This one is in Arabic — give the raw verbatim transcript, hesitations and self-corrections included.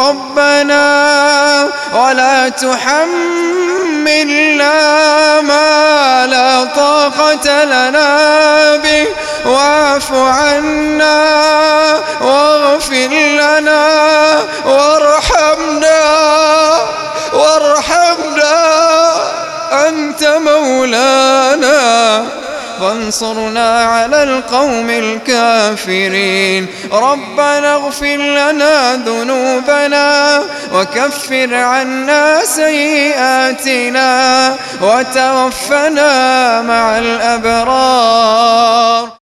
ربنا ولا تحملنا ما لا طاقة لنا به واعف عنا واغفر لنا وارحمنا وارحمنا أنت مولانا فانصرنا على القوم الكافرين. ربنا اغفر لنا ذنوبنا وكفر عنا سيئاتنا وتوفنا مع الأبرار.